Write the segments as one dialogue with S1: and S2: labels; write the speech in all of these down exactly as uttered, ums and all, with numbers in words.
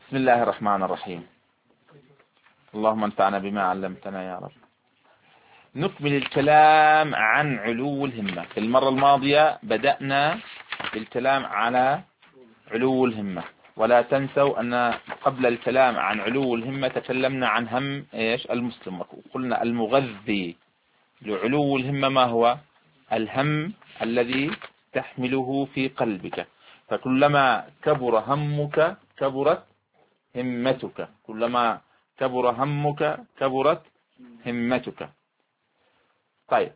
S1: بسم الله الرحمن الرحيم. اللهم انفعنا بما علمتنا يا رب. نكمل الكلام عن علو الهمة. في المرة الماضية بدأنا بالكلام على علو الهمة، ولا تنسوا أن قبل الكلام عن علو الهمة تكلمنا عن هم إيش المسلم، وقلنا المغذي لعلو الهمة ما هو؟ الهم الذي تحمله في قلبك، فكلما كبر همك كبرت همتك، كلما كبر همك كبرت همتك. طيب،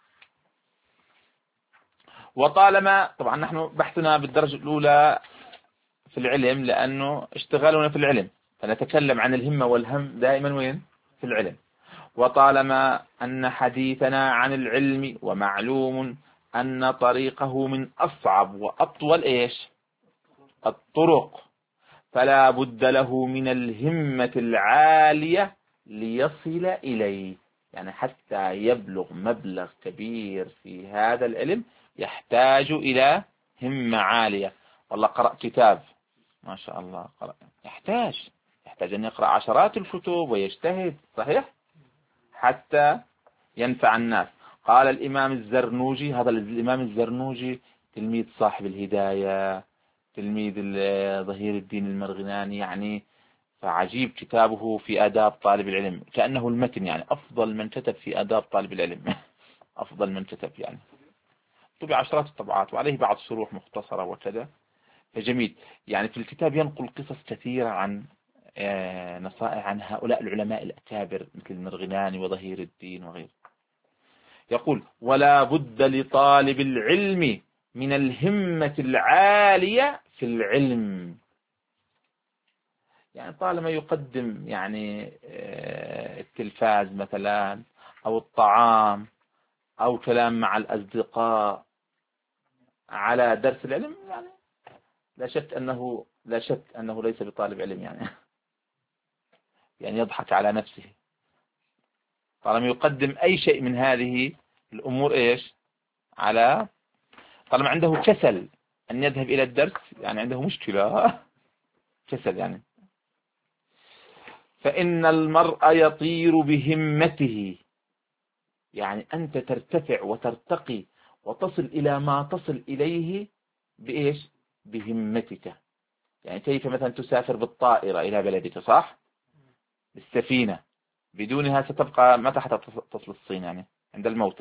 S1: وطالما طبعا نحن بحثنا بالدرجة الأولى في العلم لأنه اشتغالنا في العلم، فنتكلم عن الهمة والهم دائما وين؟ في العلم. وطالما أن حديثنا عن العلم ومعلوم أن طريقه من أصعب وأطول إيش الطرق، فلا بد له من الهمة العالية ليصل إليه. يعني حتى يبلغ مبلغ كبير في هذا العلم يحتاج إلى همة عالية. والله قرأ كتاب ما شاء الله، قرأ يحتاج يحتاج أن يقرأ عشرات الكتب ويجتهد، صحيح، حتى ينفع الناس. قال الإمام الزرنوجي، هذا الإمام الزرنوجي تلميذ صاحب الهداية، تلميذ ظهير الدين المرغناني، يعني فعجيب كتابه في آداب طالب العلم، كأنه المتن، يعني أفضل من كتب في آداب طالب العلم أفضل من كتب، يعني طبع عشرات الطبعات وعليه بعض شروح مختصرة وكذا، فجميل. يعني في الكتاب ينقل قصص كثيرة عن نصائح عن هؤلاء العلماء الأكابر مثل المرغناني وظهير الدين وغيره. يقول: ولا بد لطالب العلم من الهمة العالية في العلم. يعني طالما يقدم يعني التلفاز مثلا أو الطعام أو كلام مع الأصدقاء على درس العلم، يعني لا شك أنه لا شك أنه ليس بطالب علم، يعني يعني يضحك على نفسه. طالما يقدم أي شيء من هذه الأمور إيش على طالما عنده كسل أن يذهب إلى الدرس، يعني عنده مشكلة كسل يعني. فإن المرء يطير بهمته، يعني أنت ترتفع وترتقي وتصل إلى ما تصل إليه بإيش؟ بهمتك. يعني كيف مثلا تسافر بالطائرة إلى بلدك، صح؟ بالسفينة، بدونها ستبقى متى حتى تصل الصين، يعني عند الموت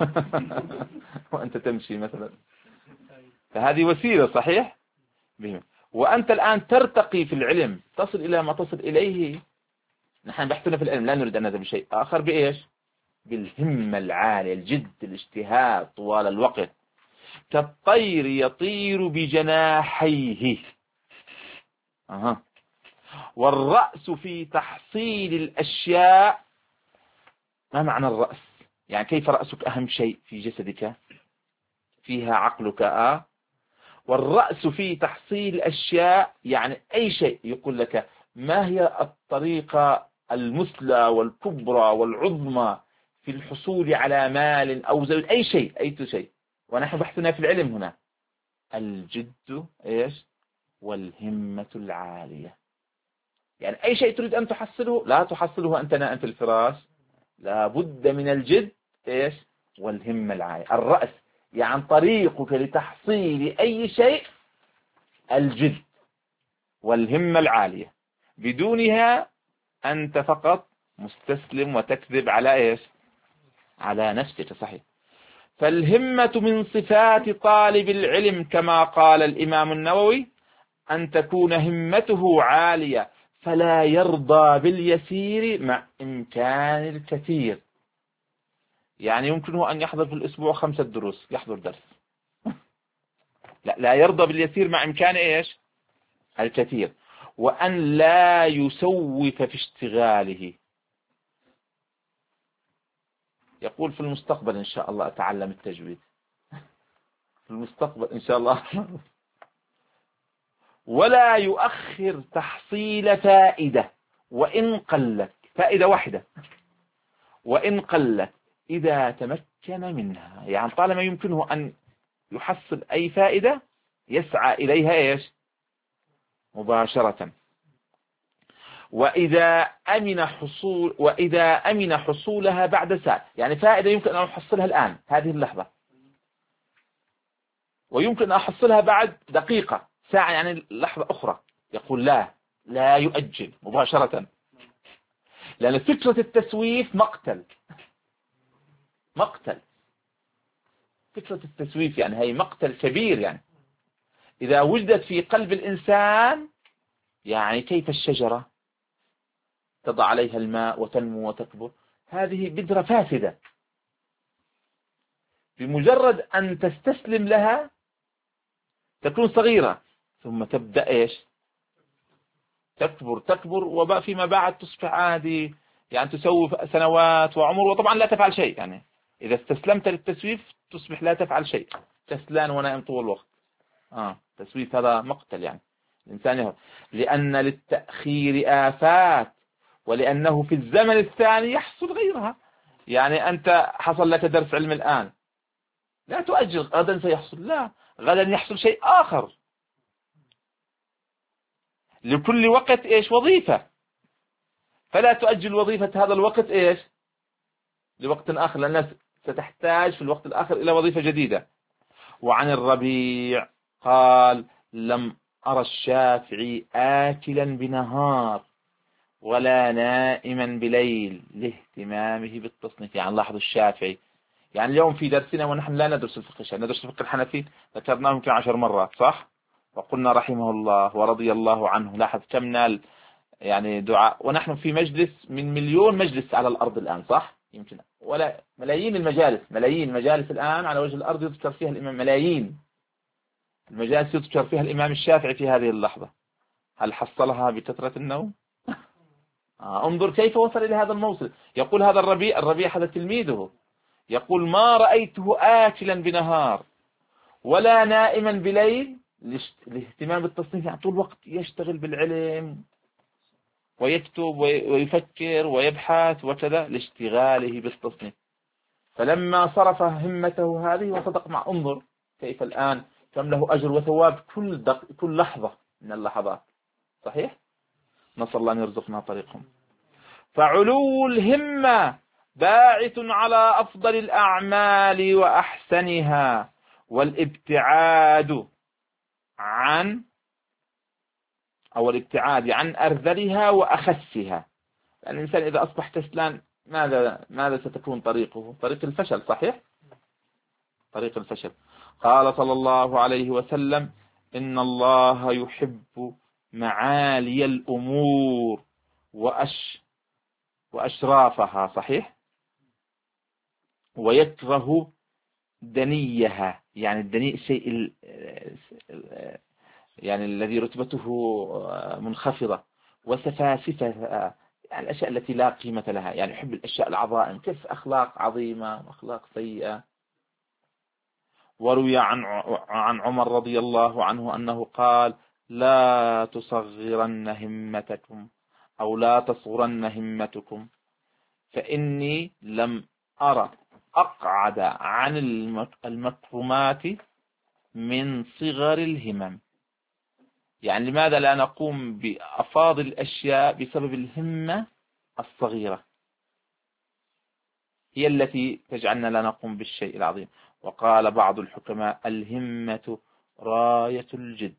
S1: وأنت تمشي مثلا، فهذه وسيلة، صحيح؟ بهم. وأنت الآن ترتقي في العلم، تصل إلى ما تصل إليه. نحن بحثنا في العلم لا نريد أن نذهب بشيء آخر، بإيش؟ بالهمة العالية، الجد، الاجتهاد طوال الوقت. كالطير يطير بجناحيه. أها. والرأس في تحصيل الأشياء. ما معنى الرأس؟ يعني كيف رأسك أهم شيء في جسدك؟ فيها عقلك. آه والرأس في تحصيل الأشياء، يعني أي شيء يقول لك ما هي الطريقة المثلى والكبرى والعظمى في الحصول على مال أو زوج، أي شيء أي شيء. ونحن بحثنا في العلم هنا الجد إيش والهمة العالية. يعني أي شيء تريد أن تحصله لا تحصله أنت نائم في الفراش، لا بد من الجد إيش والهمة العالية. الرأس يعني طريقك لتحصيل أي شيء الجد والهمة العالية، بدونها أنت فقط مستسلم وتكذب على إيش على نفسك، صحيح. فالهمة من صفات طالب العلم كما قال الإمام النووي أن تكون همته عالية فلا يرضى باليسير مع إمكان الكثير. يعني يمكنه أن يحضر في الأسبوع خمسة دروس، يحضر درس، لا لا يرضى باليسير مع إمكان إيش الكثير. وأن لا يسوف في اشتغاله. يقول في المستقبل إن شاء الله أتعلم التجويد، في المستقبل إن شاء الله. ولا يؤخر تحصيل فائدة وإن قلت، فائدة واحدة وإن قلت إذا تمكن منها. يعني طالما يمكنه أن يحصل أي فائدة يسعى إليها إيش مباشرة. وإذا أمن حصول وإذا أمن حصولها بعد ساعة، يعني فائدة يمكن أن أحصلها الآن هذه اللحظة، ويمكن أن أحصلها بعد دقيقة ساعة، يعني لحظة أخرى. يقول لا لا يؤجل مباشرة، لأن فكرة التسويف مقتل مقتل فكرة التسويف يعني هي مقتل كبير. يعني إذا وجدت في قلب الإنسان، يعني كيف الشجرة تضع عليها الماء وتنمو وتكبر، هذه بذرة فاسدة، بمجرد أن تستسلم لها تكون صغيرة، ثم تبدأ إيش تكبر تكبر وفيما بعد تصبح عادي، يعني تسوي سنوات وعمر، وطبعا لا تفعل شيء. يعني إذا استسلمت للتسويف تصبح لا تفعل شيء، كسلان ونائم طول الوقت. آه تسويف هذا مقتل. يعني الإنسان يهرب، لأن للتأخير آفات، ولأنه في الزمن الثاني يحصل غيرها. يعني أنت حصل لك درس علم الآن، لا تؤجل غدا سيحصل، لا، غدا يحصل شيء آخر. لكل وقت إيش وظيفة، فلا تؤجل وظيفة هذا الوقت إيش لوقت آخر، لأنها ستحتاج في الوقت الآخر إلى وظيفة جديدة. وعن الربيع قال: لم أرى الشافعي آكلا بنهار ولا نائما بليل لاهتمامه بالتصنيف. يعني لاحظوا الشافعي، يعني اليوم في درسنا ونحن لا ندرس الفقه الشافعي، ندرس الفقه الحنفي، ذكرناه يمكن عشر مرات صح، وقلنا رحمه الله ورضي الله عنه. لاحظ كم نال يعني دعاء، ونحن في مجلس من مليون مجلس على الأرض الآن صح، يمكن ولا ملايين المجالس، ملايين المجالس الآن على وجه الأرض يذكر فيها الإمام، ملايين المجالس يذكر فيها الإمام الشافعي في هذه اللحظة. هل حصلها بكثرة النوم؟ آه انظر كيف وصل إلى هذا الموصل. يقول هذا الربيع، الربيع هذا تلميذه، يقول: ما رأيته آكلا بنهار ولا نائما بليل لاهتمام بالتصنيف. يعني طول الوقت يشتغل بالعلم ويكتب ويفكر ويبحث وكذا لاشتغاله بالتصنيف. فلما صرف همته هذه وصدق مع، انظر كيف الآن كم له أجر وثواب كل دق... كل لحظة من اللحظات. صحيح؟ نسأل الله أن يرزقنا طريقهم. فعلو الهمة باعث على أفضل الأعمال وأحسنها، والابتعاد عن أو الابتعاد عن أرذلها وأخسها. يعني الإنسان إذا أصبح كسلان، ماذا ماذا ستكون طريقه؟ طريق الفشل. صحيح؟ طريق الفشل. قال صلى الله عليه وسلم: إن الله يحب معالي الأمور وأش وأشرافها. صحيح؟ ويكره دنيها، يعني الدني الشيء ال... يعني الذي رتبته منخفضة، وسفاسفها، يعني الأشياء التي لا قيمة لها، يعني يحب الأشياء العظائم، كيف أخلاق عظيمة وأخلاق سيئة. وروي عن عن عمر رضي الله عنه أنه قال: لا تصغرن همتكم أو لا تصغرن همتكم، فإني لم أرى أقعد عن المكرمات من صغر الهمم. يعني لماذا لا نقوم بأفاضل الأشياء بسبب الهمة الصغيرة، هي التي تجعلنا لا نقوم بالشيء العظيم. وقال بعض الحكماء: الهمة راية الجد،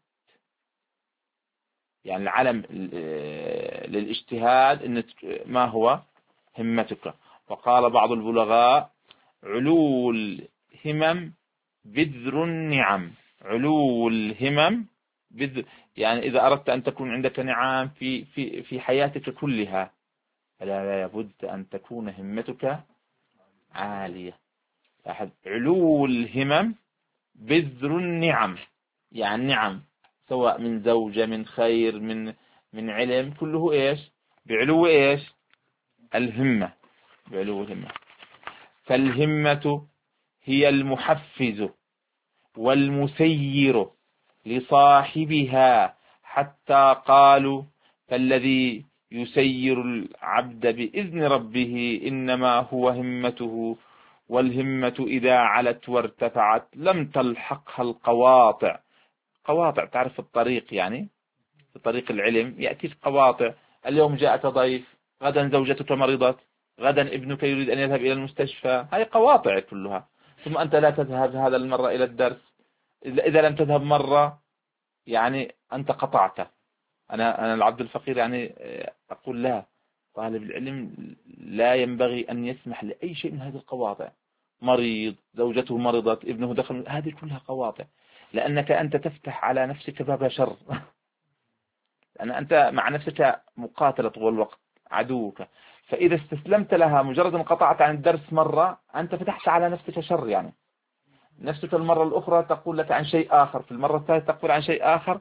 S1: يعني العلم للاجتهاد إن ما هو همتك. وقال بعض البلغاء: علو الهمم بذر النعم. علو الهمم بذر، يعني إذا أردت أن تكون عندك نعم في في في حياتك كلها، فلا بد أن تكون همتك عالية. أحد علو الهمم بذر النعم، يعني نعم سواء من زوجة، من خير، من من علم، كله إيش بعلو إيش الهمة، بعلو الهمة. فالهمة هي المحفز والمسير لصاحبها، حتى قالوا: فالذي يسير العبد بإذن ربه إنما هو همته، والهمة إذا علت وارتفعت لم تلحقها القواطع. قواطع تعرف الطريق، يعني في طريق العلم يأتي قواطع، اليوم جاءك ضيف، غدا زوجتك مرضت، غدا ابنك يريد أن يذهب إلى المستشفى، هذه قواطع كلها. ثم أنت لا تذهب هذا المرة إلى الدرس، إذا لم تذهب مرة يعني أنت قطعت. أنا أنا العبد الفقير يعني أقول لا، طالب العلم لا ينبغي أن يسمح لأي شيء من هذه القواطع. مريض، زوجته مرضت، ابنه دخل، هذه كلها قواطع، لأنك أنت تفتح على نفسك باب شر. لأن أنت مع نفسك مقاتلة طول الوقت عدوك، فإذا استسلمت لها مجرد أن قطعت عن الدرس مرة أنت فتحت على نفسك شر. يعني نفسك المرة الأخرى تقول لك عن شيء آخر، في المرة الثالثة تقول عن شيء آخر،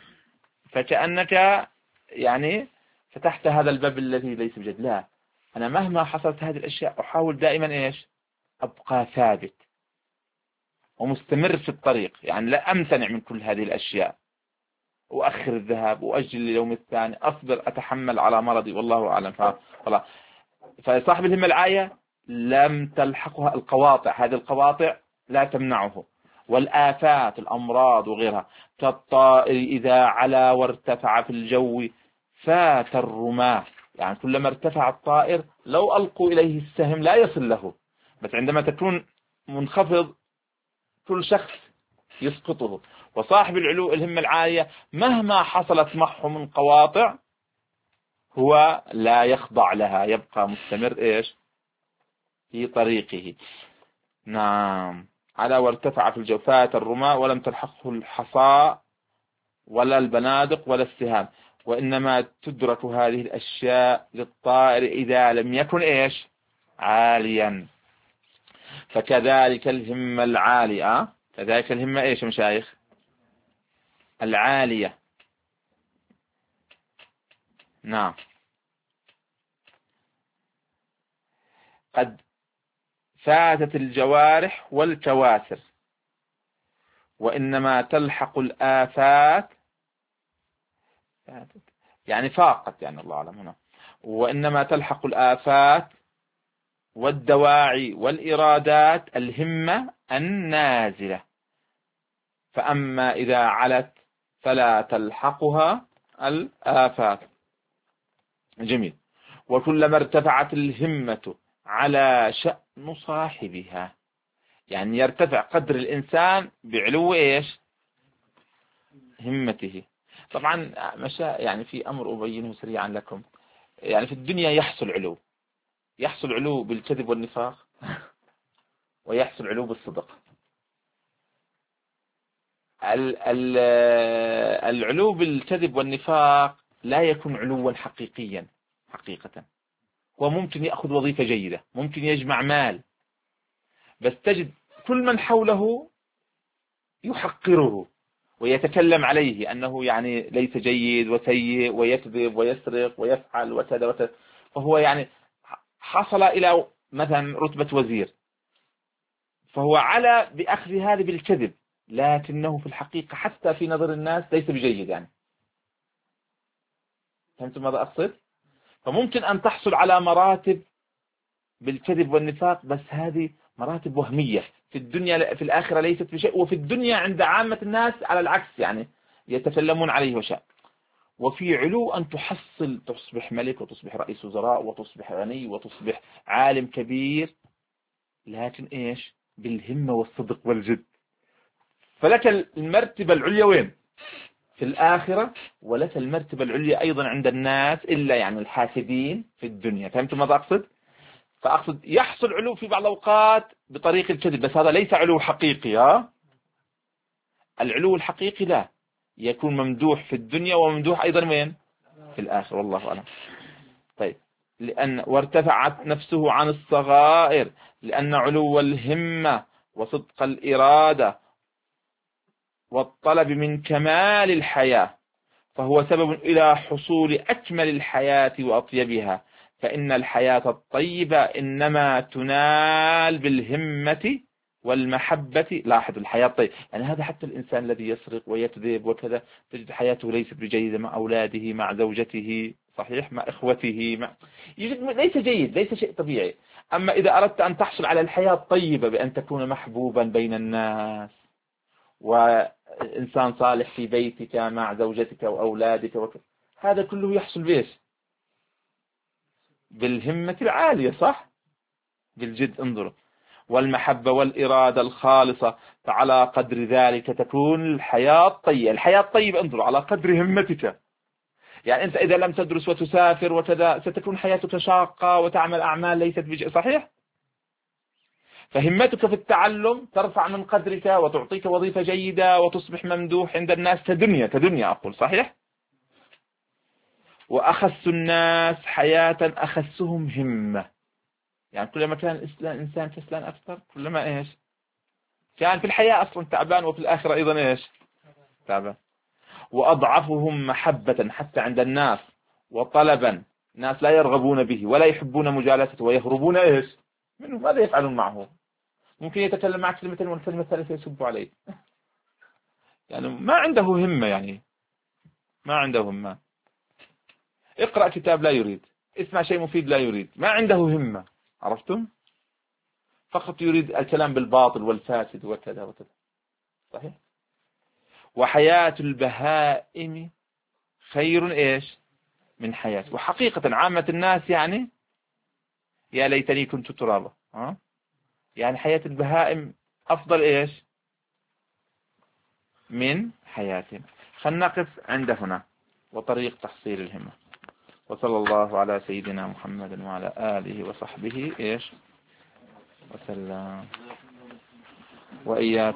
S1: فكأنك يعني فتحت هذا الباب الذي ليس بجد. لا، أنا مهما حصلت هذه الأشياء أحاول دائما إيش؟ أبقى ثابت ومستمر في الطريق، يعني لا أمتنع من كل هذه الأشياء، وأخر الذهاب وأجل اليوم الثاني، أصبر أتحمل على مرضي والله أعلم. فلا. فصاحب الهمة العالية لم تلحقها القواطع، هذه القواطع لا تمنعه، والآفات الأمراض وغيرها، كالطائر إذا علا وارتفع في الجو فات الرماة. يعني كلما ارتفع الطائر لو ألقوا إليه السهم لا يصل له، بس عندما تكون منخفض كل شخص يسقطه. وصاحب العلو الهمة العالية مهما حصلت معه من قواطع هو لا يخضع لها، يبقى مستمر إيش؟ في طريقه. نعم. على وارتفع في الجوفات الرماة ولم تلحقه الحصى ولا البنادق ولا السهام، وإنما تدرك هذه الأشياء للطائر إذا لم يكن إيش؟ عاليا. فكذلك الهمة العالية، كذلك الهمة إيش يا مشايخ؟ العالية. نعم. قد فاتت الجوارح والكواسر، وإنما تلحق الآفات، يعني فاقت، يعني الله أعلم هنا، وإنما تلحق الآفات والدواعي والإرادات الهمة النازلة، فأما إذا علت فلا تلحقها الآفات. جميل. وكلما ارتفعت الهمة على شأن صاحبها، يعني يرتفع قدر الإنسان بعلو إيش؟ همته. طبعا مشا يعني في أمر أبينه سريعا لكم. يعني في الدنيا يحصل علو، يحصل علو بالكذب والنفاق، ويحصل علو بالصدق. العلو بالكذب والنفاق لا يكون علوا حقيقيا حقيقة. هو ممكن يأخذ وظيفة جيدة، ممكن يجمع مال، بس تجد كل من حوله يحقره ويتكلم عليه أنه يعني ليس جيد وسيء ويكذب ويسرق ويفعل وكذا وكذا. فهو يعني حصل إلى مثلا رتبة وزير، فهو على بأخذ هذه بالكذب، لكنه في الحقيقة حتى في نظر الناس ليس بجيد. يعني فهمتم ماذا أقصد؟ فممكن أن تحصل على مراتب بالكذب والنفاق، بس هذه مراتب وهمية في الدنيا، في الآخرة ليست بشيء، وفي الدنيا عند عامة الناس على العكس، يعني يتكلمون عليه وشاء. وفي علو أن تحصل تصبح ملك وتصبح رئيس وزراء وتصبح غني وتصبح عالم كبير، لكن إيش؟ بالهمة والصدق والجد. فلك المرتبة العليا وين؟ في الآخرة، ولك المرتبة العليا أيضا عند الناس، إلا يعني الحاسدين في الدنيا. فهمتم ماذا أقصد؟ فأقصد يحصل علو في بعض الأوقات بطريق الكذب، بس هذا ليس علو حقيقي. ها؟ العلو الحقيقي لا، يكون ممدوح في الدنيا وممدوح أيضا وين؟ في الآخرة، والله أعلم. طيب. لأن وارتفعت نفسه عن الصغائر، لأن علو الهمة وصدق الإرادة والطلب من كمال الحياة فهو سبب إلى حصول أكمل الحياة وأطيبها، فإن الحياة الطيبة إنما تنال بالهمة والمحبة. لاحظ الحياة الطيبة، يعني هذا حتى الإنسان الذي يسرق ويكذب وكذا تجد حياته ليست بجيدة مع أولاده، مع زوجته، صحيح، مع إخوته، مع يجد ليس جيد، ليس شيء طبيعي. أما إذا أردت أن تحصل على الحياة الطيبة بأن تكون محبوبا بين الناس، وإنسان صالح في بيتك مع زوجتك وأولادك وكذا، هذا كله يحصل بإيش؟ بالهمة العالية، صح؟ بالجد. انظروا، والمحبة والإرادة الخالصة، فعلى قدر ذلك تكون الحياة الطيبة. الحياة الطيبة انظروا على قدر همتك. يعني أنت إذا لم تدرس وتسافر وكذا ستكون حياتك شاقة وتعمل أعمال ليست بج... صحيح؟ فهمتك في التعلم ترفع من قدرك وتعطيك وظيفة جيدة وتصبح ممدوح عند الناس كدنيا كدنيا أقول، صحيح؟ وأخس الناس حياة أخسهم همة. يعني كلما كان الإنسان كسلان أكثر كلما إيش كان في الحياة أصلا تعبان، وفي الآخرة أيضا إيش تعبان. وأضعفهم محبة حتى عند الناس، وطلبا، ناس لا يرغبون به ولا يحبون مجالسته ويهربون إيش منه. ماذا يفعلون معه؟ ممكن يتكلم معك كلمتين والكلمة الثالثة يسب عليه. يعني ما عنده همة، يعني ما عنده همة. اقرأ كتاب لا يريد، اسمع شيء مفيد لا يريد، ما عنده همة. عرفتم؟ فقط يريد الكلام بالباطل والفاسد وكذا وكذا. صحيح. وحياة البهائم خير إيش من حياة. وحقيقة عامة الناس يعني يا ليتني كنت ترابا. ها؟ يعني حياة البهائم أفضل إيش من حياتهم. خلنا نقف عند هنا وطريق تحصيل الهمة. وصلى الله على سيدنا محمد وعلى آله وصحبه إيش وسلم. وإياكم.